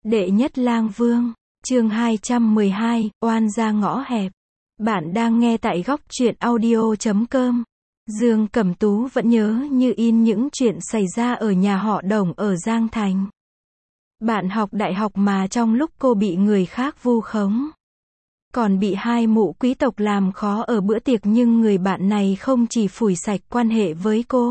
Đệ nhất lang vương, chương 212, oan gia ngõ hẹp. Bạn đang nghe tại góc truyện audio.com. Dương Cẩm Tú vẫn nhớ như in những chuyện xảy ra ở nhà họ Đồng ở Giang Thành. Bạn học đại học mà trong lúc cô bị người khác vu khống, còn bị hai mụ quý tộc làm khó ở bữa tiệc, nhưng người bạn này không chỉ phủi sạch quan hệ với cô,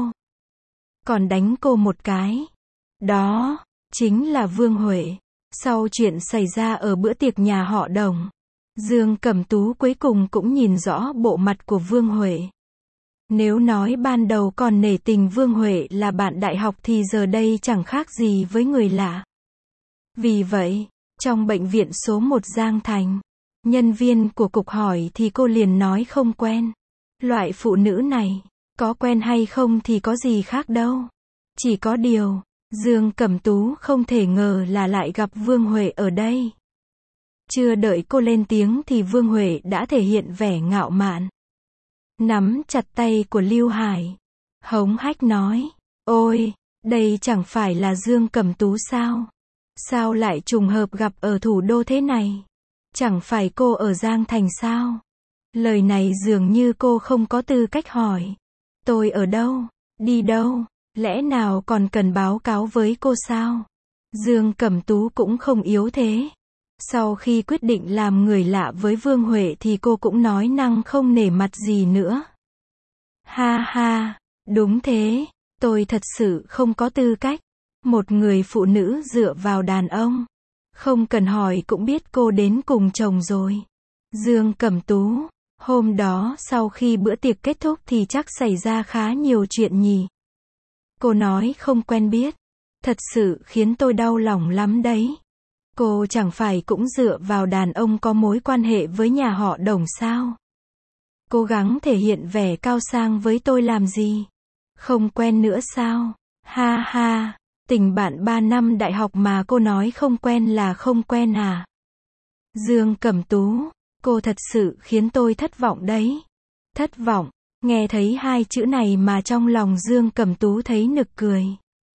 còn đánh cô một cái. Đó chính là Vương Huệ. Sau chuyện xảy ra ở bữa tiệc nhà họ Đồng, Dương Cẩm Tú cuối cùng cũng nhìn rõ bộ mặt của Vương Huệ. Nếu nói ban đầu còn nể tình Vương Huệ là bạn đại học thì giờ đây chẳng khác gì với người lạ. Vì vậy, trong bệnh viện số 1 Giang Thành, nhân viên của cục hỏi thì cô liền nói không quen. Loại phụ nữ này, có quen hay không thì có gì khác đâu. Chỉ có điều, Dương Cẩm Tú không thể ngờ là lại gặp Vương Huệ ở đây. Chưa đợi cô lên tiếng thì Vương Huệ đã thể hiện vẻ ngạo mạn, nắm chặt tay của Lưu Hải, hống hách nói: "Ôi, đây chẳng phải là Dương Cẩm Tú sao? Sao lại trùng hợp gặp ở thủ đô thế này? Chẳng phải cô ở Giang Thành sao?" Lời này dường như cô không có tư cách hỏi. "Tôi ở đâu? Đi đâu? Lẽ nào còn cần báo cáo với cô sao?" Dương Cẩm Tú cũng không yếu thế. Sau khi quyết định làm người lạ với Vương Huệ thì cô cũng nói năng không nể mặt gì nữa. "Ha ha, đúng thế, tôi thật sự không có tư cách. Một người phụ nữ dựa vào đàn ông, không cần hỏi cũng biết cô đến cùng chồng rồi." Dương Cẩm Tú, hôm đó sau khi bữa tiệc kết thúc thì chắc xảy ra khá nhiều chuyện nhỉ. Cô nói không quen biết, thật sự khiến tôi đau lòng lắm đấy. Cô chẳng phải cũng dựa vào đàn ông có mối quan hệ với nhà họ Đồng sao? Cố gắng thể hiện vẻ cao sang với tôi làm gì? Không quen nữa sao? Ha ha, tình bạn 3 năm đại học mà cô nói không quen là không quen à?" Dương Cẩm Tú, cô thật sự khiến tôi thất vọng đấy. Thất vọng, nghe thấy hai chữ này mà trong lòng Dương Cẩm Tú thấy nực cười.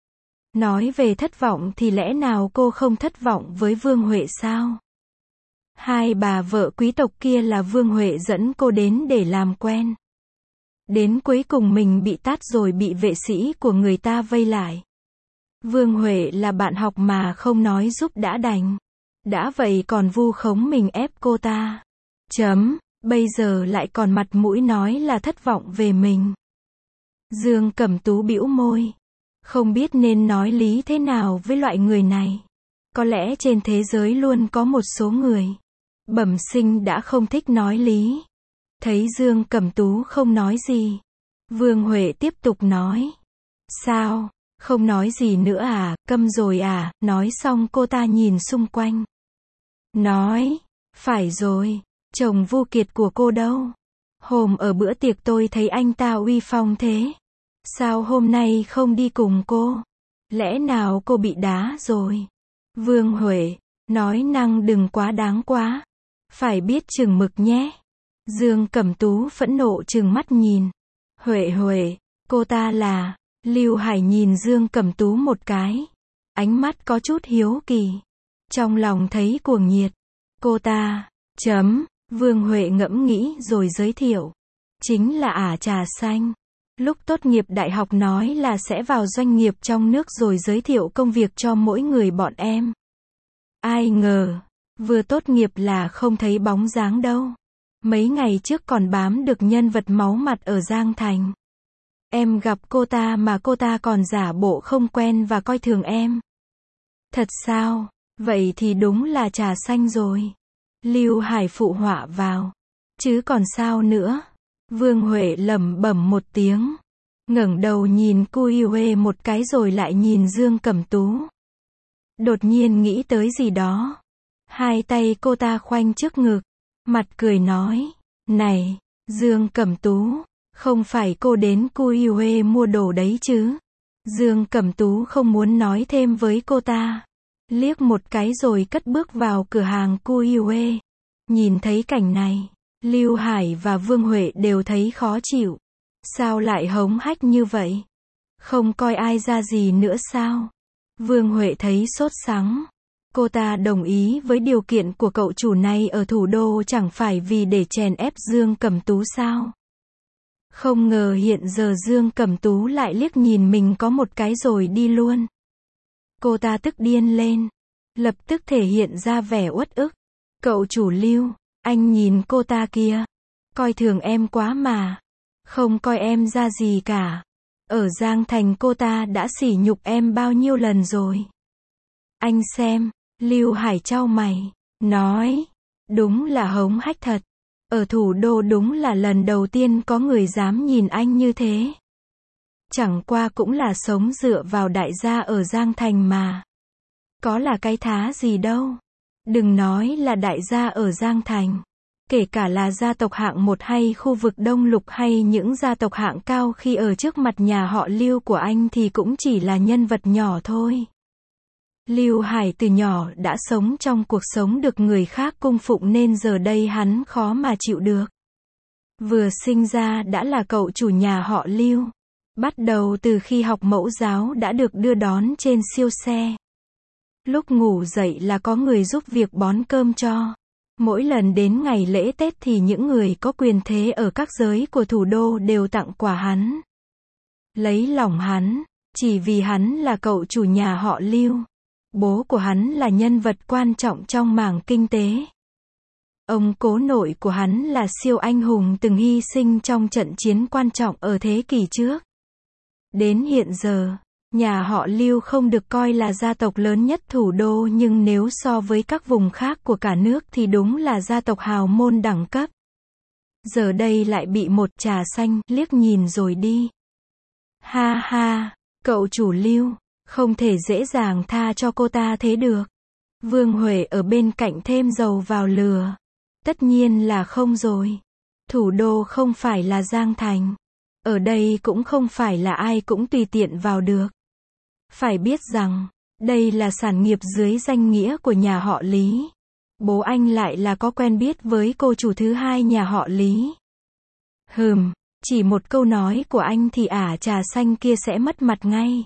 Nói về thất vọng thì lẽ nào cô không thất vọng với Vương Huệ sao? Hai bà vợ quý tộc kia là Vương Huệ dẫn cô đến để làm quen. Đến cuối cùng mình bị tát rồi bị vệ sĩ của người ta vây lại. Vương Huệ là bạn học mà không nói giúp đã đành. Đã vậy còn vu khống mình ép cô ta. Bây giờ lại còn mặt mũi nói là thất vọng về mình. Dương Cẩm Tú bĩu môi. Không biết nên nói lý thế nào với loại người này. Có lẽ trên thế giới luôn có một số người bẩm sinh đã không thích nói lý. Thấy Dương Cẩm Tú không nói gì, Vương Huệ tiếp tục nói: "Sao, không nói gì nữa à, câm rồi à?" Nói xong cô ta nhìn xung quanh, nói: "Phải rồi, chồng Vu Kiệt của cô đâu? Hôm ở bữa tiệc tôi thấy anh ta uy phong thế. Sao hôm nay không đi cùng cô? Lẽ nào cô bị đá rồi?" Vương Huệ, nói năng đừng quá đáng quá. Phải biết chừng mực nhé. Dương Cẩm Tú phẫn nộ trừng mắt nhìn. Huệ, cô ta là... Lưu Hải nhìn Dương Cẩm Tú một cái. Ánh mắt có chút hiếu kỳ. Trong lòng thấy cuồng nhiệt. Cô ta... Vương Huệ ngẫm nghĩ rồi giới thiệu. Chính là ả trà xanh. Lúc tốt nghiệp đại học nói là sẽ vào doanh nghiệp trong nước rồi giới thiệu công việc cho mỗi người bọn em. Ai ngờ, vừa tốt nghiệp là không thấy bóng dáng đâu. Mấy ngày trước còn bám được nhân vật máu mặt ở Giang Thành. Em gặp cô ta mà cô ta còn giả bộ không quen và coi thường em. Thật sao? Vậy thì đúng là trà xanh rồi. Lưu Hải phụ họa vào. Chứ còn sao nữa? Vương Huệ lẩm bẩm một tiếng, ngẩng đầu nhìn cô Yue một cái rồi lại nhìn Dương Cẩm Tú. Đột nhiên nghĩ tới gì đó. Hai tay cô ta khoanh trước ngực, mặt cười nói: "Này, Dương Cẩm Tú, không phải cô đến cô Yue mua đồ đấy chứ?" Dương Cẩm Tú không muốn nói thêm với cô ta. Liếc một cái rồi cất bước vào cửa hàng cô Yue. Nhìn thấy cảnh này, Lưu Hải và Vương Huệ đều thấy khó chịu. Sao lại hống hách như vậy? Không coi ai ra gì nữa sao? Vương Huệ thấy sốt sắng. Cô ta đồng ý với điều kiện của cậu chủ này ở thủ đô chẳng phải vì để chèn ép Dương Cẩm Tú sao? Không ngờ hiện giờ Dương Cẩm Tú lại liếc nhìn mình có một cái rồi đi luôn. Cô ta tức điên lên, lập tức thể hiện ra vẻ uất ức. Cậu chủ Lưu, anh nhìn cô ta kia, coi thường em quá mà, không coi em ra gì cả. Ở Giang Thành cô ta đã sỉ nhục em bao nhiêu lần rồi. Anh xem, Lưu Hải chau mày, nói, đúng là hống hách thật. Ở thủ đô đúng là lần đầu tiên có người dám nhìn anh như thế. Chẳng qua cũng là sống dựa vào đại gia ở Giang Thành mà. Có là cái thá gì đâu. Đừng nói là đại gia ở Giang Thành. Kể cả là gia tộc hạng 1 hay khu vực Đông Lục hay những gia tộc hạng cao khi ở trước mặt nhà họ Lưu của anh thì cũng chỉ là nhân vật nhỏ thôi. Lưu Hải từ nhỏ đã sống trong cuộc sống được người khác cung phụng nên giờ đây hắn khó mà chịu được. Vừa sinh ra đã là cậu chủ nhà họ Lưu. Bắt đầu từ khi học mẫu giáo đã được đưa đón trên siêu xe. Lúc ngủ dậy là có người giúp việc bón cơm cho. Mỗi lần đến ngày lễ Tết thì những người có quyền thế ở các giới của thủ đô đều tặng quà hắn. Lấy lòng hắn, chỉ vì hắn là cậu chủ nhà họ Lưu. Bố của hắn là nhân vật quan trọng trong mảng kinh tế. Ông cố nội của hắn là siêu anh hùng từng hy sinh trong trận chiến quan trọng ở thế kỷ trước. Đến hiện giờ, nhà họ Lưu không được coi là gia tộc lớn nhất thủ đô nhưng nếu so với các vùng khác của cả nước thì đúng là gia tộc hào môn đẳng cấp. Giờ đây lại bị một trà xanh liếc nhìn rồi đi. Ha ha, cậu chủ Lưu, không thể dễ dàng tha cho cô ta thế được. Vương Huệ ở bên cạnh thêm dầu vào lửa. Tất nhiên là không rồi. Thủ đô không phải là Giang Thành. Ở đây cũng không phải là ai cũng tùy tiện vào được. Phải biết rằng, đây là sản nghiệp dưới danh nghĩa của nhà họ Lý. Bố anh lại là có quen biết với cô chủ thứ hai nhà họ Lý. Chỉ một câu nói của anh thì trà xanh kia sẽ mất mặt ngay.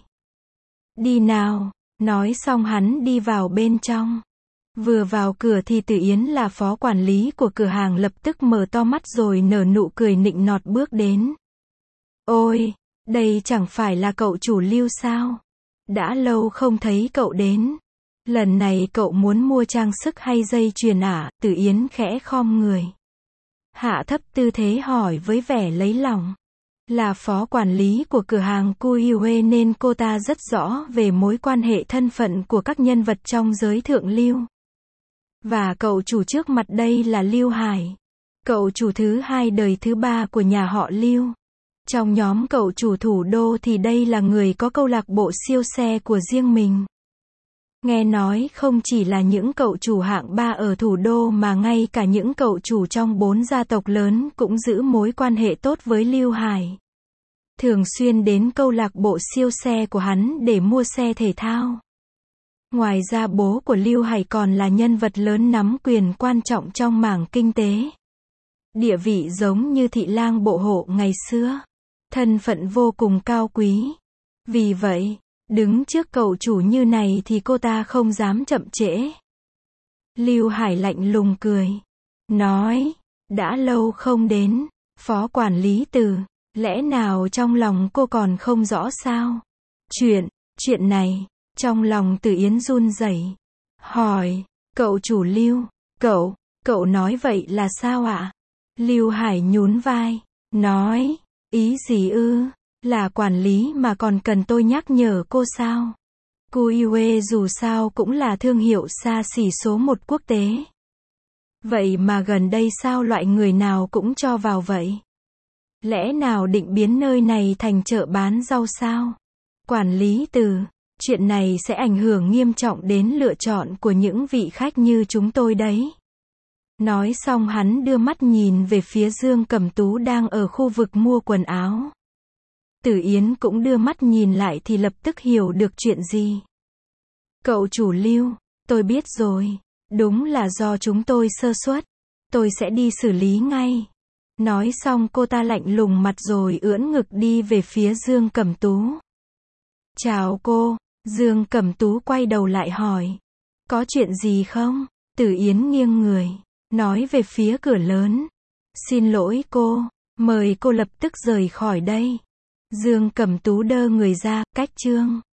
Đi nào, nói xong hắn đi vào bên trong. Vừa vào cửa thì Tử Yến là phó quản lý của cửa hàng lập tức mở to mắt rồi nở nụ cười nịnh nọt bước đến. Ôi, đây chẳng phải là cậu chủ Lưu sao? Đã lâu không thấy cậu đến. Lần này cậu muốn mua trang sức hay dây chuyền à? Tử Yến khẽ khom người. Hạ thấp tư thế hỏi với vẻ lấy lòng. Là phó quản lý của cửa hàng Cuiue nên cô ta rất rõ về mối quan hệ thân phận của các nhân vật trong giới thượng lưu. Và cậu chủ trước mặt đây là Lưu Hải. Cậu chủ thứ hai đời thứ ba của nhà họ Lưu. Trong nhóm cậu chủ thủ đô thì đây là người có câu lạc bộ siêu xe của riêng mình. Nghe nói không chỉ là những cậu chủ hạng 3 ở thủ đô mà ngay cả những cậu chủ trong 4 gia tộc lớn cũng giữ mối quan hệ tốt với Lưu Hải. Thường xuyên đến câu lạc bộ siêu xe của hắn để mua xe thể thao. Ngoài ra bố của Lưu Hải còn là nhân vật lớn nắm quyền quan trọng trong mảng kinh tế. Địa vị giống như thị lang bộ hộ ngày xưa. Thân phận vô cùng cao quý. Vì vậy, đứng trước cậu chủ như này thì cô ta không dám chậm trễ. Lưu Hải lạnh lùng cười. Nói, đã lâu không đến, phó quản lý Từ, lẽ nào trong lòng cô còn không rõ sao? Chuyện này, trong lòng Từ Yến run rẩy. Hỏi, cậu chủ Lưu, cậu nói vậy là sao ạ? Lưu Hải nhún vai, nói, ý gì ư? Là quản lý mà còn cần tôi nhắc nhở cô sao? Cuiue dù sao cũng là thương hiệu xa xỉ số 1 quốc tế. Vậy mà gần đây sao loại người nào cũng cho vào vậy? Lẽ nào định biến nơi này thành chợ bán rau sao? Quản lý Từ, chuyện này sẽ ảnh hưởng nghiêm trọng đến lựa chọn của những vị khách như chúng tôi đấy. Nói xong hắn đưa mắt nhìn về phía Dương Cẩm Tú đang ở khu vực mua quần áo. Tử Yến cũng đưa mắt nhìn lại thì lập tức hiểu được chuyện gì. Cậu chủ Lưu, tôi biết rồi. Đúng là do chúng tôi sơ suất. Tôi sẽ đi xử lý ngay. Nói xong cô ta lạnh lùng mặt rồi ưỡn ngực đi về phía Dương Cẩm Tú. Chào cô, Dương Cẩm Tú quay đầu lại hỏi. Có chuyện gì không? Tử Yến nghiêng người, nói về phía cửa lớn. Xin lỗi cô, mời cô lập tức rời khỏi đây. Dương Cẩm Tú đơ người ra, cách Trương